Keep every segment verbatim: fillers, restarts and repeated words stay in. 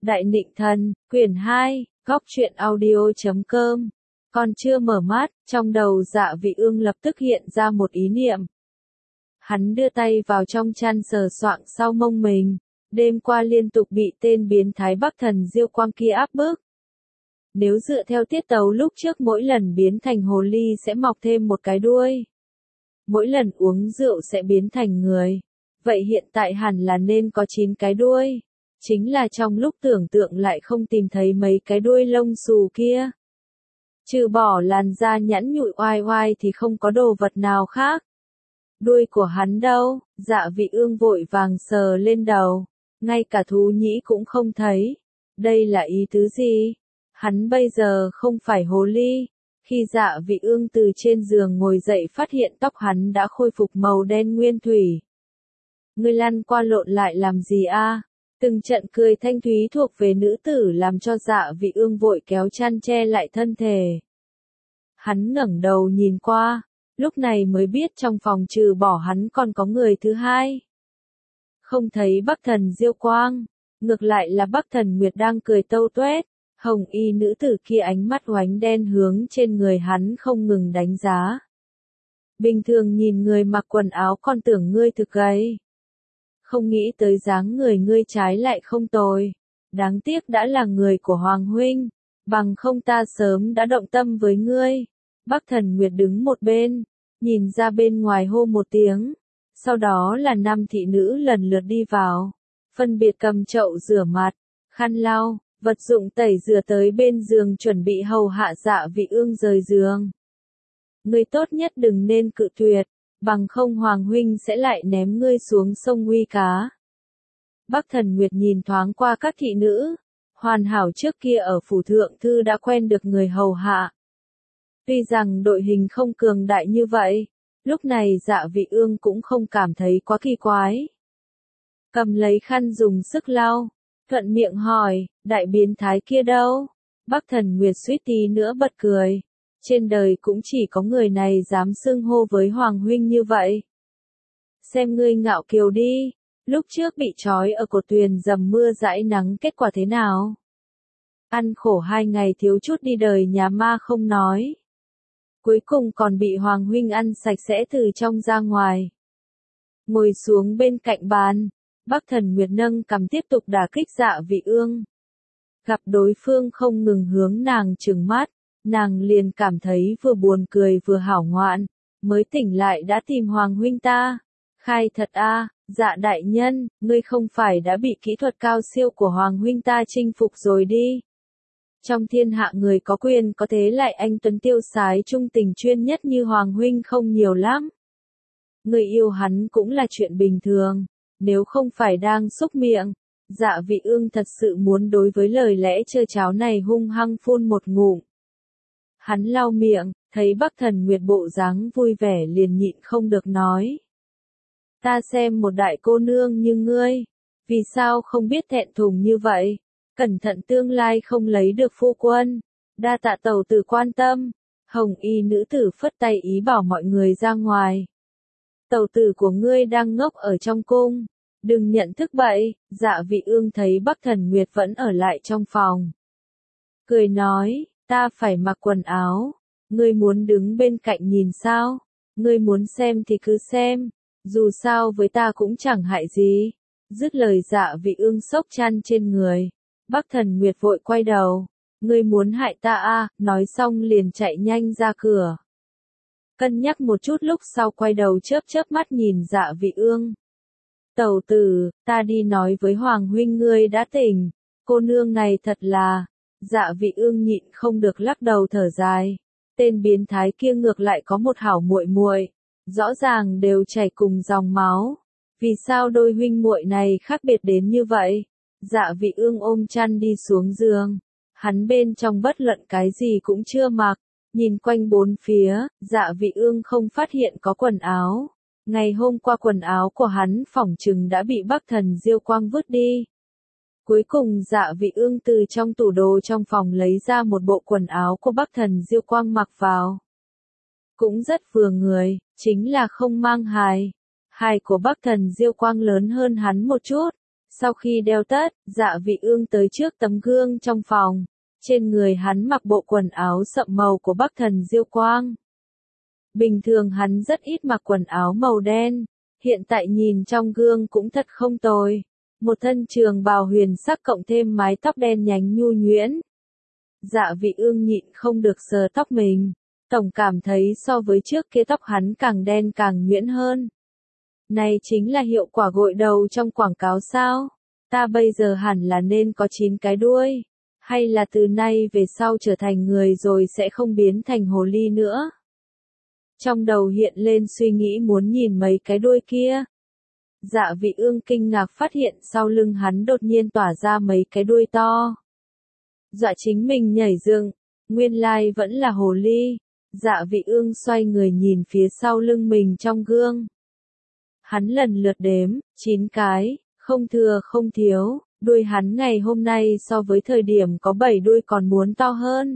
Đại Nịnh Thần, quyển hai, góc truyện audio.com. Còn chưa mở mắt, trong đầu Dạ Vị Ương lập tức hiện ra một ý niệm. Hắn đưa tay vào trong chăn sờ soạng sau mông mình, đêm qua liên tục bị tên biến thái Bắc Thần Diêu Quang kia áp bức. Nếu dựa theo tiết tấu lúc trước mỗi lần biến thành hồ ly sẽ mọc thêm một cái đuôi. Mỗi lần uống rượu sẽ biến thành người. Vậy hiện tại hẳn là nên có chín cái đuôi. Chính là trong lúc tưởng tượng lại không tìm thấy mấy cái đuôi lông xù kia. Trừ bỏ làn da nhẵn nhụi oai oai thì không có đồ vật nào khác. Đuôi của hắn đâu? Dạ Vị Ương vội vàng sờ lên đầu. Ngay cả thú nhĩ cũng không thấy. Đây là ý tứ gì? Hắn bây giờ không phải hồ ly. Khi Dạ Vị Ương từ trên giường ngồi dậy phát hiện tóc hắn đã khôi phục màu đen nguyên thủy. Ngươi lăn qua lộn lại làm gì a? Từng trận cười thanh thúy thuộc về nữ tử làm cho Dạ Vị Ương vội kéo chăn che lại thân thể. Hắn ngẩng đầu nhìn qua, lúc này mới biết trong phòng trừ bỏ hắn còn có người thứ hai. Không thấy Bắc Thần Diêu Quang, ngược lại là Bắc Thần Nguyệt đang cười tâu tuét, hồng y nữ tử kia ánh mắt oánh đen hướng trên người hắn không ngừng đánh giá. Bình thường nhìn người mặc quần áo còn tưởng ngươi thực gầy. Không nghĩ tới dáng người ngươi trái lại không tồi. Đáng tiếc đã là người của Hoàng Huynh, bằng không ta sớm đã động tâm với ngươi. Bắc Thần Nguyệt đứng một bên, nhìn ra bên ngoài hô một tiếng. Sau đó là năm thị nữ lần lượt đi vào, phân biệt cầm chậu rửa mặt, khăn lau, vật dụng tẩy rửa tới bên giường chuẩn bị hầu hạ Dạ Vị Ương rời giường. Ngươi tốt nhất đừng nên cự tuyệt. Bằng không Hoàng Huynh sẽ lại ném ngươi xuống sông Uy Cá. Bắc Thần Nguyệt nhìn thoáng qua các thị nữ, hoàn hảo trước kia ở phủ thượng thư đã quen được người hầu hạ. Tuy rằng đội hình không cường đại như vậy, lúc này Dạ Vị Ương cũng không cảm thấy quá kỳ quái. Cầm lấy khăn dùng sức lau, thuận miệng hỏi, đại biến thái kia đâu? Bắc Thần Nguyệt suýt tí nữa bật cười. Trên đời cũng chỉ có người này dám xưng hô với Hoàng Huynh như vậy. Xem ngươi ngạo kiều đi, lúc trước bị trói ở cột tuyền dầm mưa dãi nắng kết quả thế nào? Ăn khổ hai ngày thiếu chút đi đời nhà ma không nói. Cuối cùng còn bị Hoàng Huynh ăn sạch sẽ từ trong ra ngoài. Ngồi xuống bên cạnh bàn, Bắc Thần Nguyệt nâng cằm tiếp tục đả kích Dạ Vị Ương. Gặp đối phương không ngừng hướng nàng trừng mắt. Nàng liền cảm thấy vừa buồn cười vừa hảo ngoạn, mới tỉnh lại đã tìm Hoàng Huynh ta. Khai thật a, à, Dạ đại nhân, ngươi không phải đã bị kỹ thuật cao siêu của Hoàng Huynh ta chinh phục rồi đi. Trong thiên hạ người có quyền có thế lại anh tuấn tiêu sái trung tình chuyên nhất như Hoàng Huynh không nhiều lắm. Người yêu hắn cũng là chuyện bình thường, nếu không phải đang xúc miệng. Dạ Vị Ương thật sự muốn đối với lời lẽ trơ cháo này hung hăng phun một ngụm. Hắn lau miệng, thấy Bắc Thần Nguyệt bộ dáng vui vẻ liền nhịn không được nói. Ta xem một đại cô nương như ngươi, vì sao không biết thẹn thùng như vậy, cẩn thận tương lai không lấy được phu quân, đa tạ tẩu tử quan tâm. Hồng y nữ tử phất tay ý bảo mọi người ra ngoài. Tẩu tử của ngươi đang ngốc ở trong cung, đừng nhận thức bậy. Dạ Vị Ương thấy Bắc Thần Nguyệt vẫn ở lại trong phòng. Cười nói. Ta phải mặc quần áo, ngươi muốn đứng bên cạnh nhìn sao, ngươi muốn xem thì cứ xem, dù sao với ta cũng chẳng hại gì. Dứt lời Dạ Vị Ương xốc chăn trên người, Bắc Thần Nguyệt vội quay đầu, ngươi muốn hại ta à, nói xong liền chạy nhanh ra cửa. Cân nhắc một chút lúc sau quay đầu chớp chớp mắt nhìn Dạ Vị Ương. Tẩu tử, ta đi nói với Hoàng Huynh ngươi đã tỉnh, cô nương này thật là... Dạ Vị Ương nhịn không được lắc đầu thở dài. Tên biến thái kia ngược lại có một hảo muội muội, rõ ràng đều chảy cùng dòng máu. Vì sao đôi huynh muội này khác biệt đến như vậy? Dạ Vị Ương ôm chăn đi xuống giường. Hắn bên trong bất luận cái gì cũng chưa mặc, nhìn quanh bốn phía, Dạ Vị Ương không phát hiện có quần áo. Ngày hôm qua quần áo của hắn phỏng chừng đã bị Bắc Thần Diêu Quang vứt đi. Cuối cùng Dạ Vị Ương từ trong tủ đồ trong phòng lấy ra một bộ quần áo của Bắc Thần Diêu Quang mặc vào. Cũng rất vừa người, chính là không mang hài. Hài của Bắc Thần Diêu Quang lớn hơn hắn một chút, Sau khi đeo tất, Dạ Vị Ương tới trước tấm gương trong phòng. Trên người hắn mặc bộ quần áo sậm màu của Bắc Thần Diêu Quang. Bình thường hắn rất ít mặc quần áo màu đen, hiện tại nhìn trong gương cũng thật không tồi. Một thân trường bào huyền sắc cộng thêm mái tóc đen nhánh nhu nhuyễn. Dạ Vị Ương nhịn không được sờ tóc mình, tổng cảm thấy so với trước kia tóc hắn càng đen càng nhuyễn hơn. Này chính là hiệu quả gội đầu trong quảng cáo sao? Ta bây giờ hẳn là nên có chín cái đuôi, hay là từ nay về sau trở thành người rồi sẽ không biến thành hồ ly nữa? Trong đầu hiện lên suy nghĩ muốn nhìn mấy cái đuôi kia. Dạ Vị Ương kinh ngạc phát hiện sau lưng hắn đột nhiên tỏa ra mấy cái đuôi to. Dọa chính mình nhảy dựng, nguyên lai vẫn là hồ ly. Dạ Vị Ương xoay người nhìn phía sau lưng mình trong gương. Hắn lần lượt đếm, chín cái, không thừa không thiếu, đuôi hắn ngày hôm nay so với thời điểm có bảy đuôi còn muốn to hơn.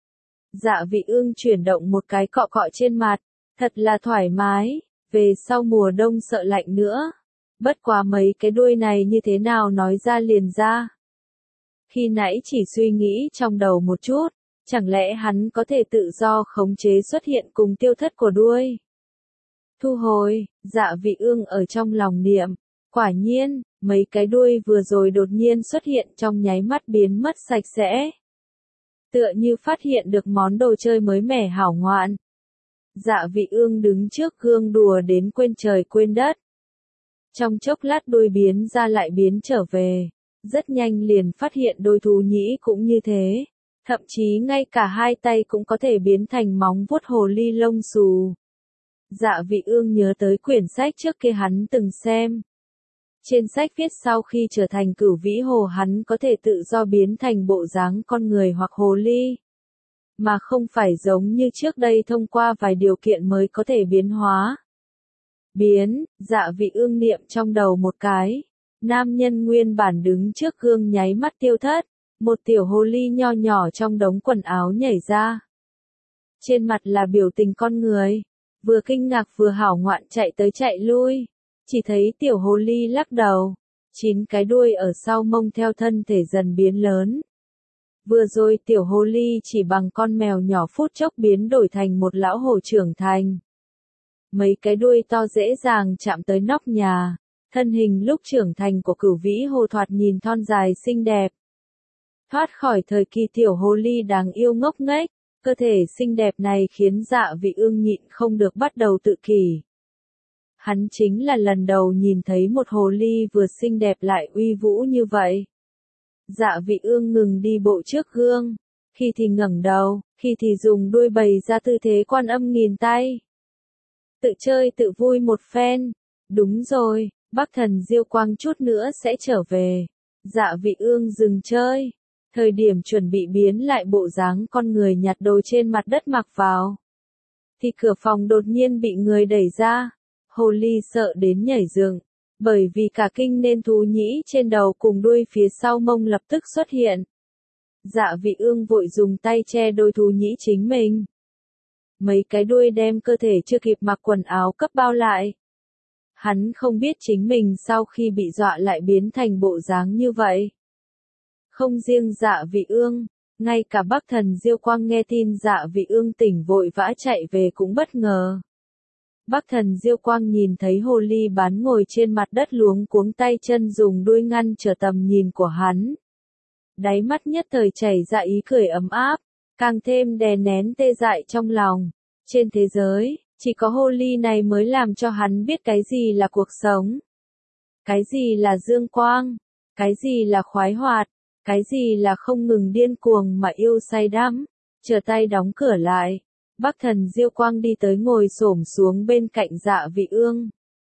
Dạ Vị Ương chuyển động một cái cọ cọ trên mặt, thật là thoải mái, về sau mùa đông sợ lạnh nữa. Bất quá mấy cái đuôi này như thế nào nói ra liền ra. Khi nãy chỉ suy nghĩ trong đầu một chút, chẳng lẽ hắn có thể tự do khống chế xuất hiện cùng tiêu thất của đuôi. Thu hồi, Dạ Vị Ương ở trong lòng niệm, quả nhiên, mấy cái đuôi vừa rồi đột nhiên xuất hiện trong nháy mắt biến mất sạch sẽ. Tựa như phát hiện được món đồ chơi mới mẻ hảo ngoạn. Dạ Vị Ương đứng trước gương đùa đến quên trời quên đất. Trong chốc lát đuôi biến ra lại biến trở về, rất nhanh liền phát hiện đôi thú nhĩ cũng như thế, thậm chí ngay cả hai tay cũng có thể biến thành móng vuốt hồ ly lông xù. Dạ Vị Ương nhớ tới quyển sách trước kia hắn từng xem. Trên sách viết sau khi trở thành cửu vĩ hồ hắn có thể tự do biến thành bộ dáng con người hoặc hồ ly. Mà không phải giống như trước đây thông qua vài điều kiện mới có thể biến hóa. Biến, Dạ Vị Ương niệm trong đầu một cái. Nam nhân nguyên bản đứng trước gương nháy mắt tiêu thất. Một tiểu hồ ly nho nhỏ trong đống quần áo nhảy ra. Trên mặt là biểu tình con người. Vừa kinh ngạc vừa hảo ngoạn chạy tới chạy lui. Chỉ thấy tiểu hồ ly lắc đầu. Chín cái đuôi ở sau mông theo thân thể dần biến lớn. Vừa rồi tiểu hồ ly chỉ bằng con mèo nhỏ phút chốc biến đổi thành một lão hổ trưởng thành. Mấy cái đuôi to dễ dàng chạm tới nóc nhà. Thân hình lúc trưởng thành của cửu vĩ hồ thoạt nhìn thon dài xinh đẹp. Thoát khỏi thời kỳ tiểu hồ ly đáng yêu ngốc nghếch, cơ thể xinh đẹp này khiến Dạ Vị Ương nhịn không được bắt đầu tự kỷ. Hắn chính là lần đầu nhìn thấy một hồ ly vừa xinh đẹp lại uy vũ như vậy. Dạ Vị Ương ngừng đi bộ trước gương, khi thì ngẩng đầu, khi thì dùng đuôi bày ra tư thế Quan Âm nghìn tay. Tự chơi tự vui một phen. Đúng rồi, Bắc Thần Diêu Quang chút nữa sẽ trở về. Dạ Vị Ương dừng chơi. Thời điểm chuẩn bị biến lại bộ dáng con người nhặt đồ trên mặt đất mặc vào. Thì cửa phòng đột nhiên bị người đẩy ra. Hồ ly sợ đến nhảy dựng. Bởi vì cả kinh nên thú nhĩ trên đầu cùng đuôi phía sau mông lập tức xuất hiện. Dạ Vị Ương vội dùng tay che đôi thú nhĩ chính mình. Mấy cái đuôi đem cơ thể chưa kịp mặc quần áo cấp bao lại. Hắn không biết chính mình sau khi bị dọa lại biến thành bộ dáng như vậy. Không riêng Dạ Vị Ương, ngay cả Bắc Thần Diêu Quang nghe tin Dạ Vị Ương tỉnh vội vã chạy về cũng bất ngờ. Bắc Thần Diêu Quang nhìn thấy hồ ly bán ngồi trên mặt đất luống cuống tay chân dùng đuôi ngăn trở tầm nhìn của hắn. Đáy mắt nhất thời chảy ra ý cười ấm áp, càng thêm đè nén tê dại trong lòng. Trên thế giới, chỉ có hồ ly này mới làm cho hắn biết cái gì là cuộc sống. Cái gì là dương quang, cái gì là khoái hoạt, cái gì là không ngừng điên cuồng mà yêu say đắm. Trở tay đóng cửa lại. Bắc Thần Diêu Quang đi tới ngồi xổm xuống bên cạnh Dạ Vị Ương.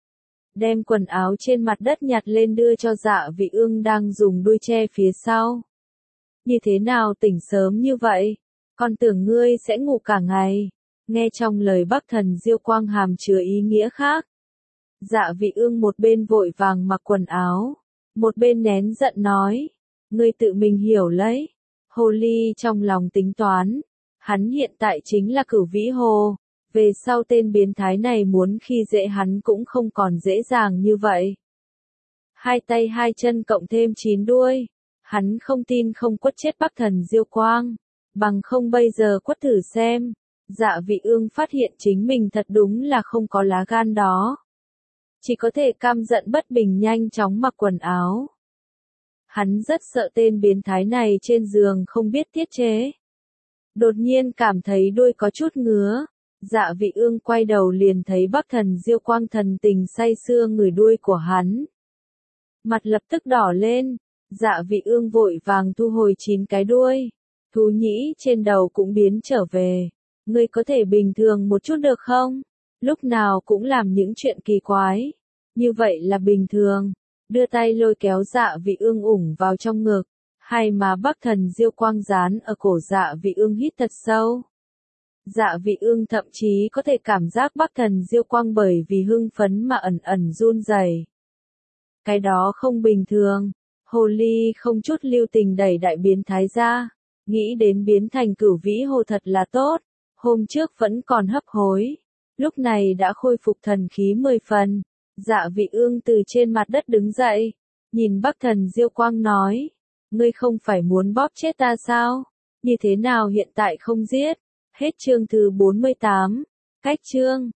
Đem quần áo trên mặt đất nhặt lên đưa cho Dạ Vị Ương đang dùng đuôi che phía sau. Như thế nào tỉnh sớm như vậy? Con tưởng ngươi sẽ ngủ cả ngày. Nghe trong lời Bắc Thần Diêu Quang hàm chứa ý nghĩa khác. Dạ Vị Ương một bên vội vàng mặc quần áo, một bên nén giận nói. Ngươi tự mình hiểu lấy. Hồ ly trong lòng tính toán. Hắn hiện tại chính là cửu vĩ hồ. Về sau tên biến thái này muốn khi dễ hắn cũng không còn dễ dàng như vậy. hai tay hai chân cộng thêm chín đuôi. Hắn không tin không quất chết Bắc Thần Diêu Quang, bằng không bây giờ quất thử xem. Dạ Vị Ương phát hiện chính mình thật đúng là không có lá gan đó. Chỉ có thể căm giận bất bình nhanh chóng mặc quần áo. Hắn rất sợ tên biến thái này trên giường không biết tiết chế. Đột nhiên cảm thấy đuôi có chút ngứa. Dạ Vị Ương quay đầu liền thấy Bắc Thần Diêu Quang thần tình say sưa ngửi đuôi của hắn. Mặt lập tức đỏ lên. Dạ Vị Ương vội vàng thu hồi chín cái đuôi. Thú nhĩ trên đầu cũng biến trở về. Ngươi có thể bình thường một chút được không? Lúc nào cũng làm những chuyện kỳ quái. Như vậy là bình thường. Đưa tay lôi kéo Dạ Vị Ương ủng vào trong ngực. Hay mà Bắc Thần Diêu Quang dán ở cổ Dạ Vị Ương hít thật sâu. Dạ Vị Ương thậm chí có thể cảm giác Bắc Thần Diêu Quang bởi vì hưng phấn mà ẩn ẩn run rẩy. Cái đó không bình thường. Hồ ly không chút lưu tình đẩy đại biến thái ra. Nghĩ đến biến thành Cửu Vĩ Hồ thật là tốt. Hôm trước vẫn còn hấp hối. Lúc này đã khôi phục thần khí mười phần. Dạ Vị Ương từ trên mặt đất đứng dậy. Nhìn Bắc Thần Diêu Quang nói. Ngươi không phải muốn bóp chết ta sao? Như thế nào hiện tại không giết? Hết chương thứ bốn mươi tám. Cách chương.